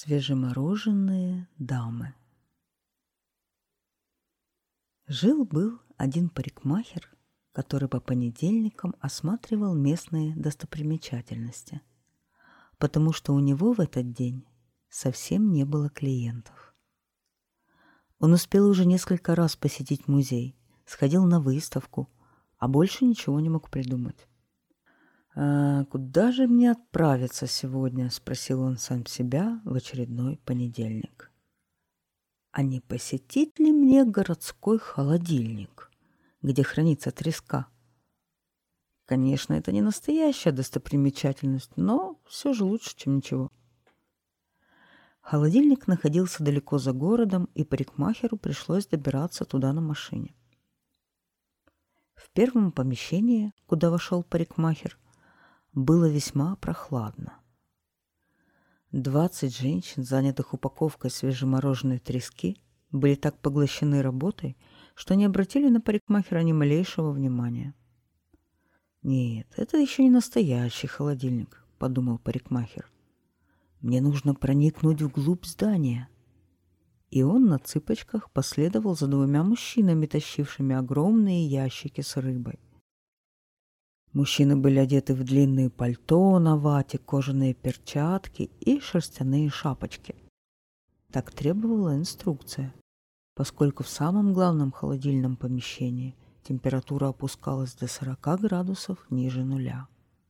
Свежемороженные дамы. Жил-был один парикмахер, который по понедельникам осматривал местные достопримечательности, потому что у него в этот день совсем не было клиентов. Он успел уже несколько раз посетить музей, сходил на выставку, а больше ничего не мог придумать. «Куда же мне отправиться сегодня?» — спросил он сам себя в очередной понедельник. «А не посетить ли мне городской холодильник, где хранится треска? Конечно, это не настоящая достопримечательность, но все же лучше, чем ничего». Холодильник находился далеко за городом, и парикмахеру пришлось добираться туда на машине. В первом помещении, куда вошел парикмахер, было весьма прохладно. 20 женщин, занятых упаковкой свежемороженой трески, были так поглощены работой, что не обратили на парикмахера ни малейшего внимания. «Нет, это еще не настоящий холодильник», — подумал парикмахер. «Мне нужно проникнуть вглубь здания». И он на цыпочках последовал за двумя мужчинами, тащившими огромные ящики с рыбой. Мужчины были одеты в длинные пальто на вате, кожаные перчатки и шерстяные шапочки. Так требовала инструкция, поскольку в самом главном холодильном помещении температура опускалась до 40 градусов ниже нуля.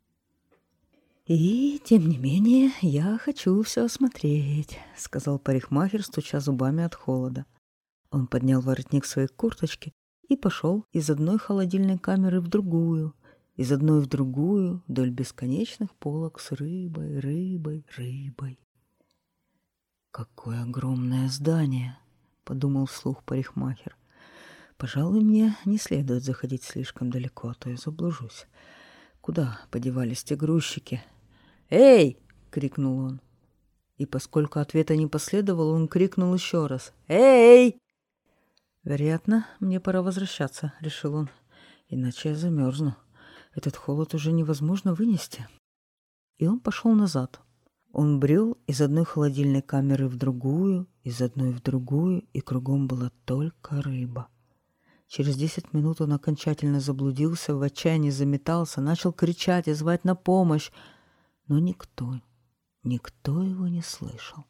«И, тем не менее, я хочу все осмотреть», — сказал парикмахер, стуча зубами от холода. Он поднял воротник своей курточки и пошел из одной холодильной камеры в другую, из одной в другую, вдоль бесконечных полок с рыбой, рыбой, рыбой. «Какое огромное здание!» — подумал вслух парикмахер. «Пожалуй, мне не следует заходить слишком далеко, а то я заблужусь. Куда подевались те грузчики?» «Эй!» — крикнул он. И поскольку ответа не последовало, он крикнул еще раз. «Эй!» «Вероятно, мне пора возвращаться», — решил он, — «иначе я замерзну. Этот холод уже невозможно вынести». И он пошел назад. Он брел из одной холодильной камеры в другую, из одной в другую, и кругом была только рыба. Через 10 минут он окончательно заблудился, в отчаянии заметался, начал кричать и звать на помощь, но никто его не слышал.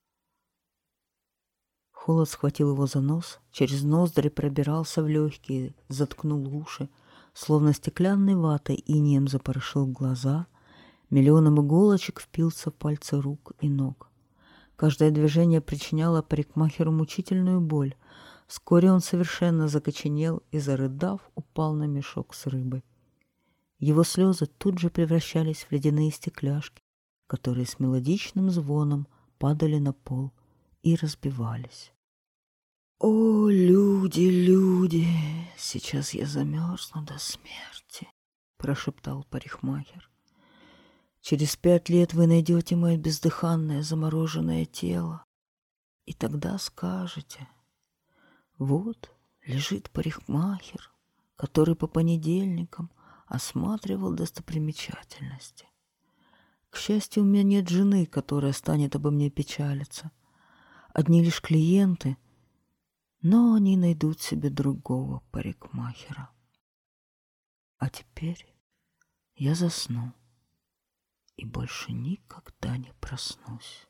Холод схватил его за нос, через ноздри пробирался в легкие, заткнул уши, словно стеклянной ватой инеем запорошил глаза, миллионом иголочек впился в пальцы рук и ног. Каждое движение причиняло парикмахеру мучительную боль. Вскоре он совершенно закоченел и, зарыдав, упал на мешок с рыбой. Его слезы тут же превращались в ледяные стекляшки, которые с мелодичным звоном падали на пол и разбивались. «О, люди, люди, сейчас я замерзну до смерти», — прошептал парикмахер. «Через 5 лет вы найдете мое бездыханное замороженное тело, и тогда скажете: вот лежит парикмахер, который по понедельникам осматривал достопримечательности. К счастью, у меня нет жены, которая станет обо мне печалиться. Одни лишь клиенты, но они найдут себе другого парикмахера. А теперь я засну и больше никогда не проснусь».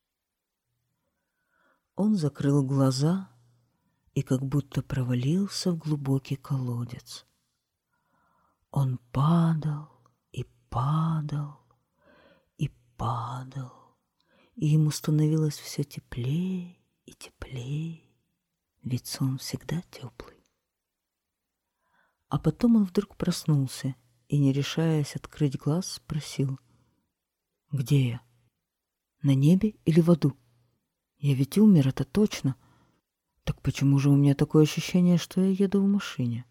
Он закрыл глаза и как будто провалился в глубокий колодец. Он падал и падал и падал, и ему становилось все теплее и теплее, ведь сон всегда теплый. А потом он вдруг проснулся и, не решаясь открыть глаз, спросил: «Где я? На небе или в аду? Я ведь умер, это точно. Так почему же у меня такое ощущение, что я еду в машине?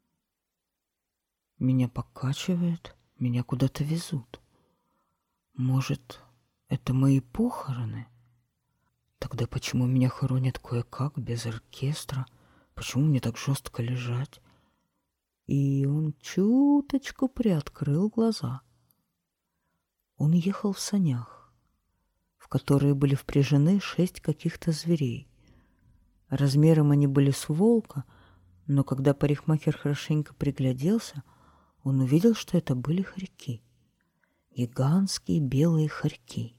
Меня покачивает, меня куда-то везут. Может, это мои похороны? Тогда почему меня хоронят кое-как, без оркестра? Почему мне так жестко лежать?» И он чуточку приоткрыл глаза. Он ехал в санях. в которые были впряжены 6 каких-то зверей. Размером они были с волка, но когда парикмахер хорошенько пригляделся, он увидел, что это были хорьки. Гигантские белые хорьки.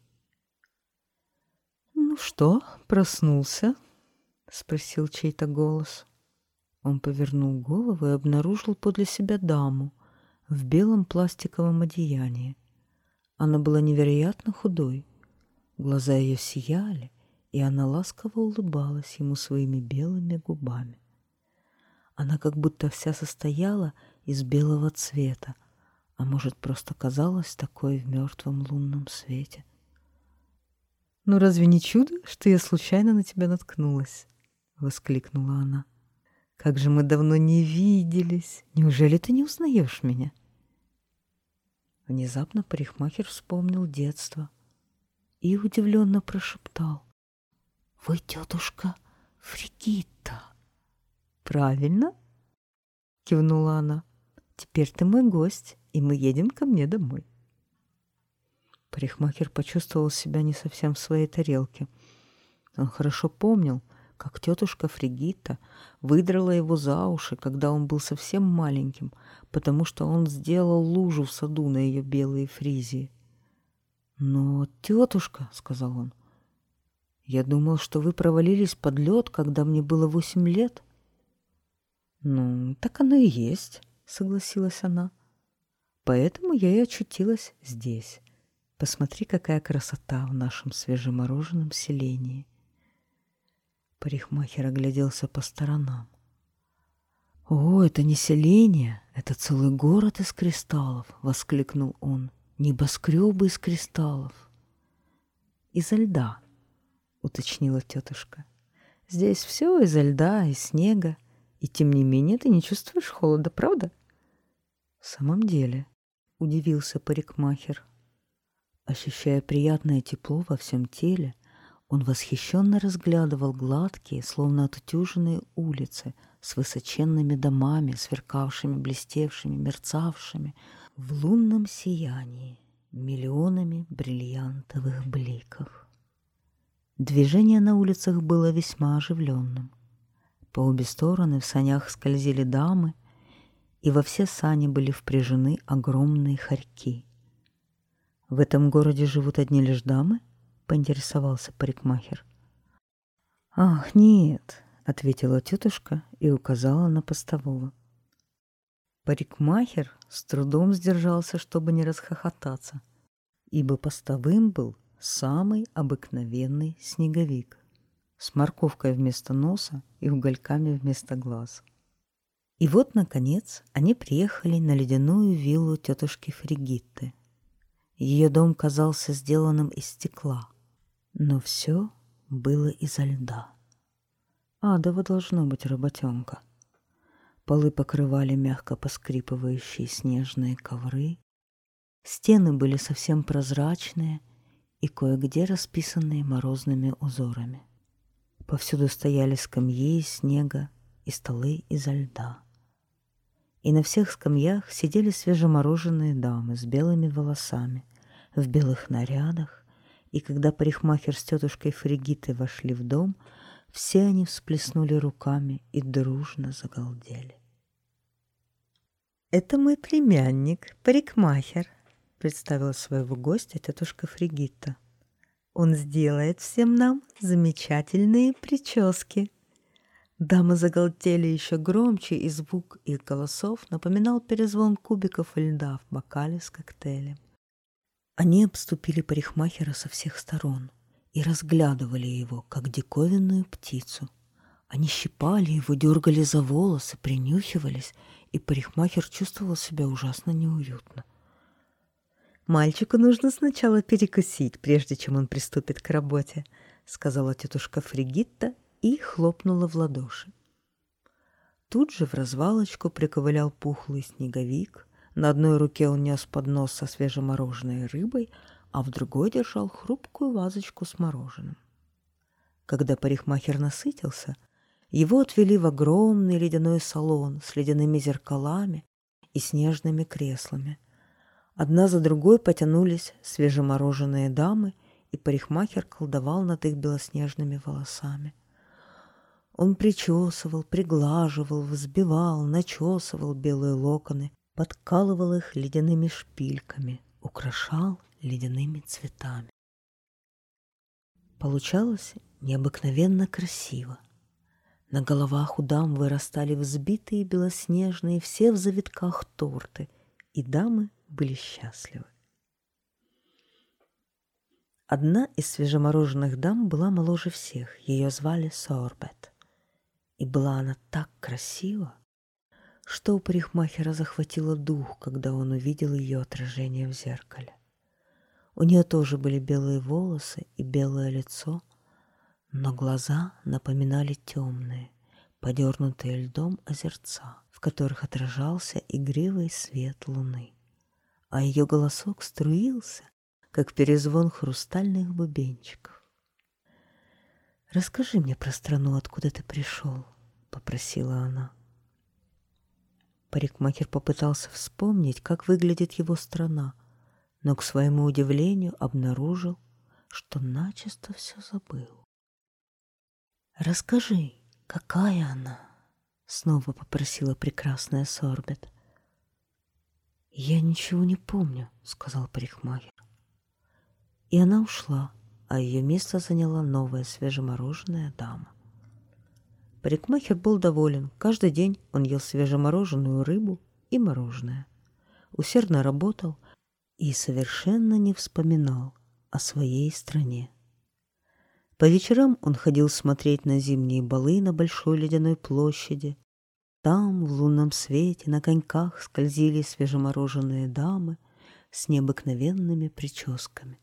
«Ну что, проснулся?» — спросил чей-то голос. Он повернул голову и обнаружил подле себя даму в белом пластиковом одеянии. Она была невероятно худой. Глаза ее сияли, и она ласково улыбалась ему своими белыми губами. Она как будто вся состояла из белого цвета, а может, просто казалась такой в мертвом лунном свете. «Ну разве не чудо, что я случайно на тебя наткнулась?» — воскликнула она. «Как же мы давно не виделись! Неужели ты не узнаешь меня?» Внезапно парикмахер вспомнил детство и удивленно прошептал: «Вы тетушка Фригитта?» «Правильно!» — кивнула она. «Теперь ты мой гость, и мы едем ко мне домой». Парикмахер почувствовал себя не совсем в своей тарелке. Он хорошо помнил, как тетушка Фригитта выдрала его за уши, когда он был совсем маленьким, потому что он сделал лужу в саду на ее белые фризии. «Но, тетушка, — сказал он, — я думал, что вы провалились под лед, когда мне было 8 лет». «Ну, так оно и есть, — согласилась она. Поэтому я и очутилась здесь. Посмотри, какая красота в нашем свежемороженом селении». Парикмахер огляделся по сторонам. «О, это не селение, это целый город из кристаллов!» — воскликнул он. «Небоскребы из кристаллов!» «Изо льда», — уточнила тетушка. «Здесь все изо льда и снега, и тем не менее ты не чувствуешь холода, правда?» «В самом деле», — удивился парикмахер. Ощущая приятное тепло во всем теле, он восхищенно разглядывал гладкие, словно отутюженные улицы с высоченными домами, сверкавшими, блестевшими, мерцавшими в лунном сиянии миллионами бриллиантовых бликов. Движение на улицах было весьма оживленным. По обе стороны в санях скользили дамы, и во все сани были впряжены огромные хорьки. «В этом городе живут одни лишь дамы?» — поинтересовался парикмахер. «Ах, нет», — ответила тетушка и указала на постового. Парикмахер с трудом сдержался, чтобы не расхохотаться, ибо постовым был самый обыкновенный снеговик с морковкой вместо носа и угольками вместо глаз. И вот, наконец, они приехали на ледяную виллу тетушки Фригитты. Ее дом казался сделанным из стекла, но все было изо льда. Адово должно быть работенка. Полы покрывали мягко поскрипывающие снежные ковры, стены были совсем прозрачные и кое-где расписанные морозными узорами. Повсюду стояли скамьи из снега и столы изо льда. И на всех скамьях сидели свежемороженые дамы с белыми волосами, в белых нарядах, и когда парикмахер с тетушкой Фригиттой вошли в дом, все они всплеснули руками и дружно загалдели. «Это мой племянник, парикмахер», — представила своего гостя тетушка Фригитта. «Он сделает всем нам замечательные прически». Дамы загалдели еще громче, и звук их голосов напоминал перезвон кубиков льда в бокале с коктейлем. Они обступили парикмахера со всех сторон и разглядывали его, как диковинную птицу. Они щипали его, дергали за волосы, принюхивались, и парикмахер чувствовал себя ужасно неуютно. «Мальчику нужно сначала перекусить, прежде чем он приступит к работе», — сказала тетушка Фригитта и хлопнула в ладоши. Тут же в развалочку приковылял пухлый снеговик. На одной руке он нес поднос со свежемороженой рыбой, а в другой держал хрупкую вазочку с мороженым. Когда парикмахер насытился, его отвели в огромный ледяной салон с ледяными зеркалами и снежными креслами. Одна за другой потянулись свежемороженые дамы, и парикмахер колдовал над их белоснежными волосами. Он причесывал, приглаживал, взбивал, начесывал белые локоны, подкалывал их ледяными шпильками, украшал ледяными цветами. Получалось необыкновенно красиво. На головах у дам вырастали взбитые белоснежные, все в завитках торты, и дамы были счастливы. Одна из свежемороженных дам была моложе всех, ее звали Сорбет. И была она так красива, что у парикмахера захватило дух, когда он увидел ее отражение в зеркале. У нее тоже были белые волосы и белое лицо, но глаза напоминали темные, подернутые льдом озерца, в которых отражался игривый свет луны, а ее голосок струился, как перезвон хрустальных бубенчиков. «Расскажи мне про страну, откуда ты пришел», — попросила она. Парикмахер попытался вспомнить, как выглядит его страна, но к своему удивлению обнаружил, что начисто все забыл. «Расскажи, какая она?» — снова попросила прекрасная Сорбет. «Я ничего не помню», — сказал парикмахер. И она ушла, а ее место заняла новая свежемороженая дама. Парикмахер был доволен. Каждый день он ел свежемороженую рыбу и мороженое. Усердно работал и совершенно не вспоминал о своей стране. По вечерам он ходил смотреть на зимние балы на большой ледяной площади. Там, в лунном свете, на коньках скользили свежемороженые дамы с необыкновенными прическами.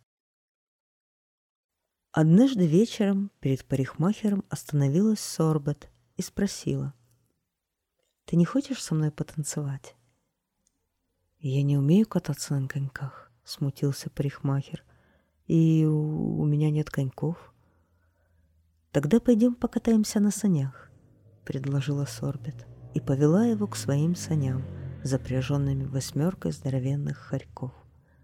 Однажды вечером перед парикмахером остановилась Сорбет и спросила: «Ты не хочешь со мной потанцевать?» «Я не умею кататься на коньках», — смутился парикмахер, «и у меня нет коньков». «Тогда пойдем покатаемся на санях», — предложила Сорбет и повела его к своим саням, запряженными 8 здоровенных хорьков.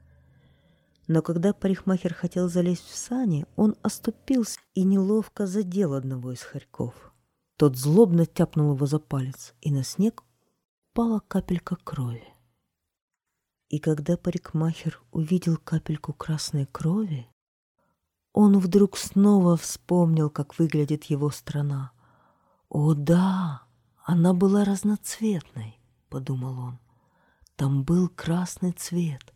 Но когда парикмахер хотел залезть в сани, он оступился и неловко задел одного из хорьков. Тот злобно тяпнул его за палец, и на снег упала капелька крови. И когда парикмахер увидел капельку красной крови, он вдруг снова вспомнил, как выглядит его страна. «О да, она была разноцветной», — подумал он. «Там был красный цвет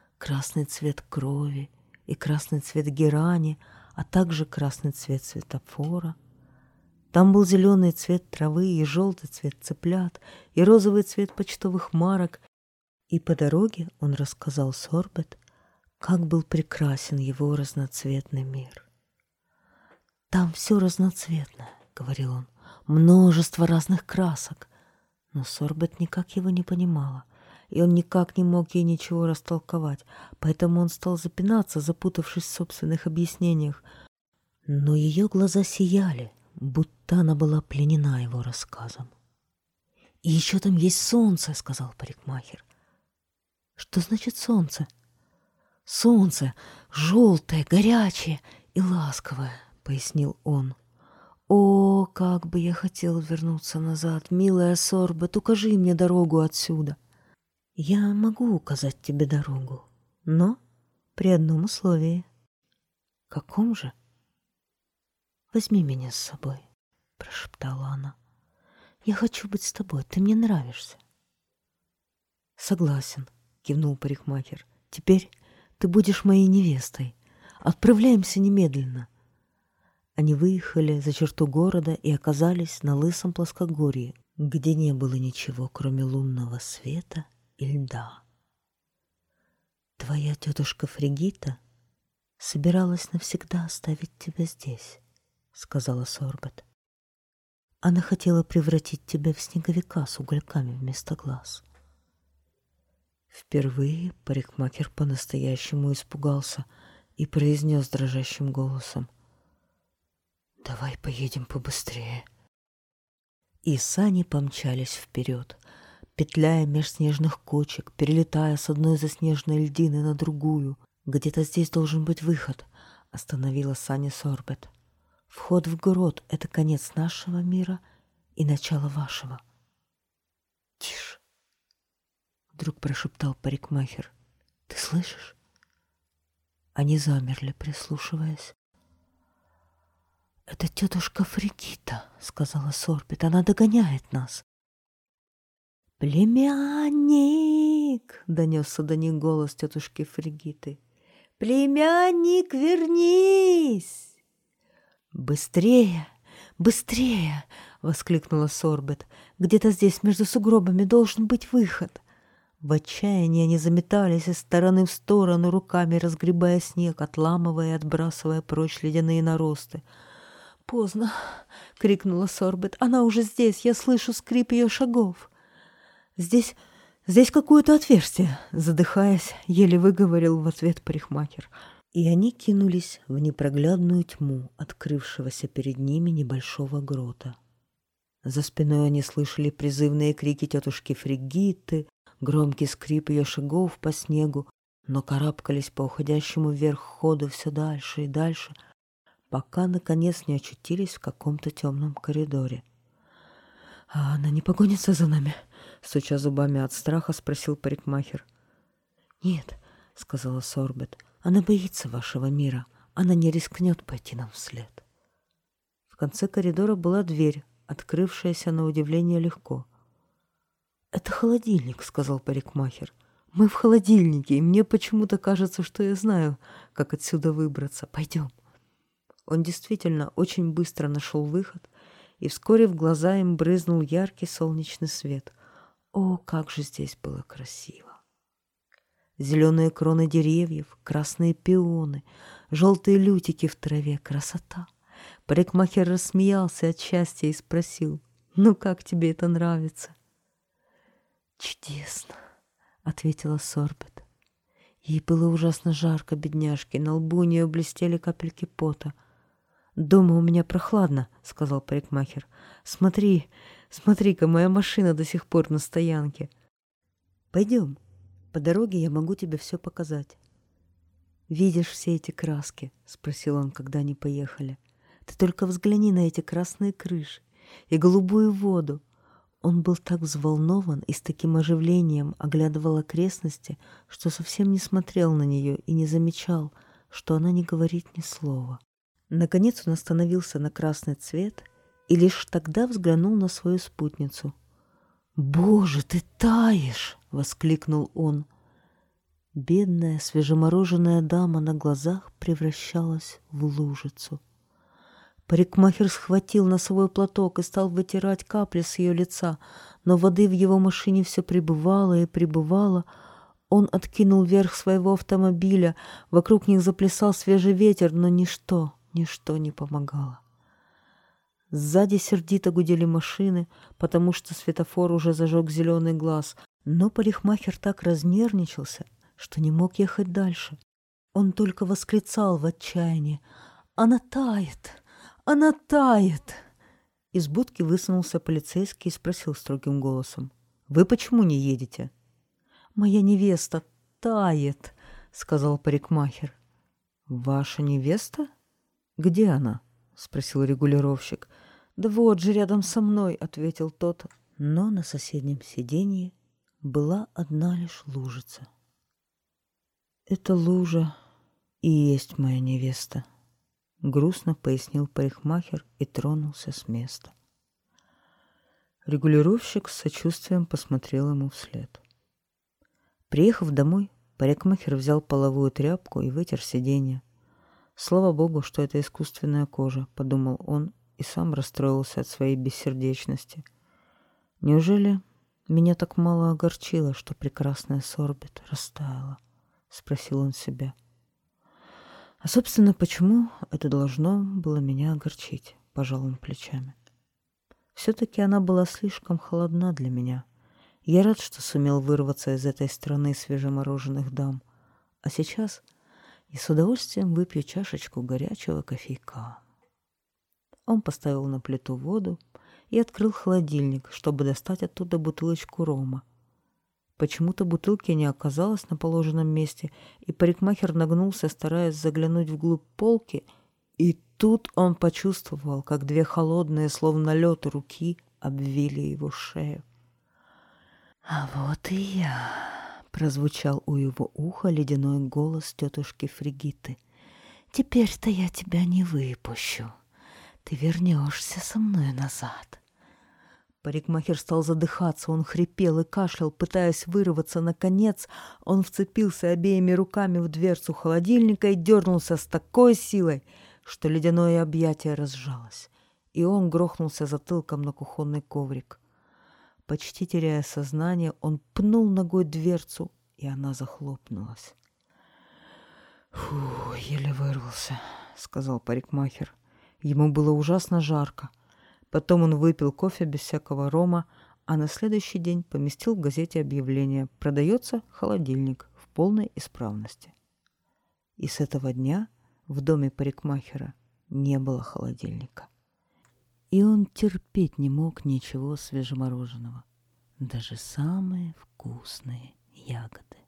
крови и красный цвет герани, а также красный цвет светофора. Там был зеленый цвет травы и желтый цвет цыплят, и розовый цвет почтовых марок». И по дороге он рассказал Сорбет, как был прекрасен его разноцветный мир. «Там все разноцветное», — говорил он, — «множество разных красок». Но Сорбет никак его не понимала, и он никак не мог ей ничего растолковать, поэтому он стал запинаться, запутавшись в собственных объяснениях. Но ее глаза сияли, будто она была пленена его рассказом. «И еще там есть солнце», — сказал парикмахер. «Что значит солнце?» «Солнце желтое, горячее и ласковое», — пояснил он. «О, как бы я хотел вернуться назад, милая Сорбет, укажи мне дорогу отсюда». «Я могу указать тебе дорогу, но при одном условии». «Каком же?» «Возьми меня с собой», — прошептала она. «Я хочу быть с тобой, ты мне нравишься». «Согласен», — кивнул парикмахер. «Теперь ты будешь моей невестой. Отправляемся немедленно». Они выехали за черту города и оказались на лысом плоскогорье, где не было ничего, кроме лунного света и льда. «Твоя тетушка Фригита собиралась навсегда оставить тебя здесь», — сказала Сорбет. «Она хотела превратить тебя в снеговика с угольками вместо глаз». Впервые парикмахер по-настоящему испугался и произнес дрожащим голосом: «Давай поедем побыстрее». И сани помчались вперед, петляя меж снежных кочек, перелетая с одной заснеженной льдины на другую. Где-то здесь должен быть выход. — остановила Саня Сорбет. «Вход в грот — это конец нашего мира и начало вашего». «Тише!» — вдруг прошептал парикмахер. «Ты слышишь?» Они замерли, прислушиваясь. «Это тетушка Фригита», — сказала Сорбет. «Она догоняет нас». «Племянник!» — донесся до них голос тетушки Фригиты. «Племянник, вернись!» «Быстрее! Быстрее!» — воскликнула Сорбет. «Где-то здесь между сугробами должен быть выход». В отчаянии они заметались из стороны в сторону, руками разгребая снег, отламывая и отбрасывая прочь ледяные наросты. «Поздно!» — крикнула Сорбет. «Она уже здесь! Я слышу скрип ее шагов!» «Здесь какое-то отверстие!» — задыхаясь, еле выговорил в ответ парикмахер. И они кинулись в непроглядную тьму открывшегося перед ними небольшого грота. За спиной они слышали призывные крики тетушки Фригиты, громкий скрип ее шагов по снегу, но карабкались по уходящему вверх ходу все дальше и дальше, пока, наконец, не очутились в каком-то темном коридоре. «А она не погонится за нами?» — стуча зубами от страха, спросил парикмахер. «Нет», — сказала Сорбет, — «она боится вашего мира. Она не рискнет пойти нам вслед». В конце коридора была дверь, открывшаяся на удивление легко. «Это холодильник», — сказал парикмахер. «Мы в холодильнике, и мне почему-то кажется, что я знаю, как отсюда выбраться. Пойдем». Он действительно очень быстро нашел выход, и вскоре в глаза им брызнул яркий солнечный свет. О, как же здесь было красиво! Зеленые кроны деревьев, красные пионы, желтые лютики в траве. Красота! Парикмахер рассмеялся от счастья и спросил: «Ну, как тебе это нравится?» «Чудесно!» — ответила Сорбет. Ей было ужасно жарко, бедняжке, на лбу у нее блестели капельки пота. «Дома у меня прохладно», — сказал парикмахер. «Смотри-ка, моя машина до сих пор на стоянке». «Пойдем, по дороге я могу тебе все показать». «Видишь все эти краски?» — спросил он, когда они поехали. «Ты только взгляни на эти красные крыши и голубую воду». Он был так взволнован и с таким оживлением оглядывал окрестности, что совсем не смотрел на нее и не замечал, что она не говорит ни слова. Наконец он остановился на красный цвет и лишь тогда взглянул на свою спутницу. «Боже, ты таешь!» — воскликнул он. Бедная свежемороженая дама на глазах превращалась в лужицу. Парикмахер схватил носовой платок и стал вытирать капли с ее лица, но воды в его машине все прибывало и прибывало. Он откинул верх своего автомобиля, вокруг них заплясал свежий ветер, но ничто не помогало. Сзади сердито гудели машины, потому что светофор уже зажег зеленый глаз, но парикмахер так разнервничался, что не мог ехать дальше. Он только восклицал в отчаянии: «Она тает! Она тает!» Из будки высунулся полицейский и спросил строгим голосом: «Вы почему не едете?» «Моя невеста тает», — сказал парикмахер. «Ваша невеста? Где она?» — спросил регулировщик. «Да вот же рядом со мной», — ответил тот. Но на соседнем сиденье была одна лишь лужица. «Это лужа и есть моя невеста», — грустно пояснил парикмахер и тронулся с места. Регулировщик с сочувствием посмотрел ему вслед. Приехав домой, парикмахер взял половую тряпку и вытер сиденье. «Слава богу, что это искусственная кожа», — подумал он и сам расстроился от своей бессердечности. «Неужели меня так мало огорчило, что прекрасная Сорбет растаяла?» — спросил он себя. «А, собственно, почему это должно было меня огорчить?» — пожал он плечами. «Все-таки она была слишком холодна для меня. Я рад, что сумел вырваться из этой страны свежемороженых дам. А сейчас я с удовольствием выпью чашечку горячего кофейка». Он поставил на плиту воду и открыл холодильник, чтобы достать оттуда бутылочку рома. Почему-то бутылки не оказалось на положенном месте, и парикмахер нагнулся, стараясь заглянуть вглубь полки, и тут он почувствовал, как две холодные, словно лед, руки обвили его шею. «А вот и я!» — прозвучал у его уха ледяной голос тетушки Фригиты. «Теперь-то я тебя не выпущу. Ты вернешься со мной назад». Парикмахер стал задыхаться, он хрипел и кашлял, пытаясь вырваться. Наконец он вцепился обеими руками в дверцу холодильника и дернулся с такой силой, что ледяное объятие разжалось, и он грохнулся затылком на кухонный коврик. Почти теряя сознание, он пнул ногой дверцу, и она захлопнулась. «Фу, еле вырвался», — сказал парикмахер. Ему было ужасно жарко. Потом он выпил кофе без всякого рома, а на следующий день поместил в газете объявление: продается холодильник в полной исправности. И с этого дня в доме парикмахера не было холодильника. И он терпеть не мог ничего свежемороженого, даже самые вкусные ягоды.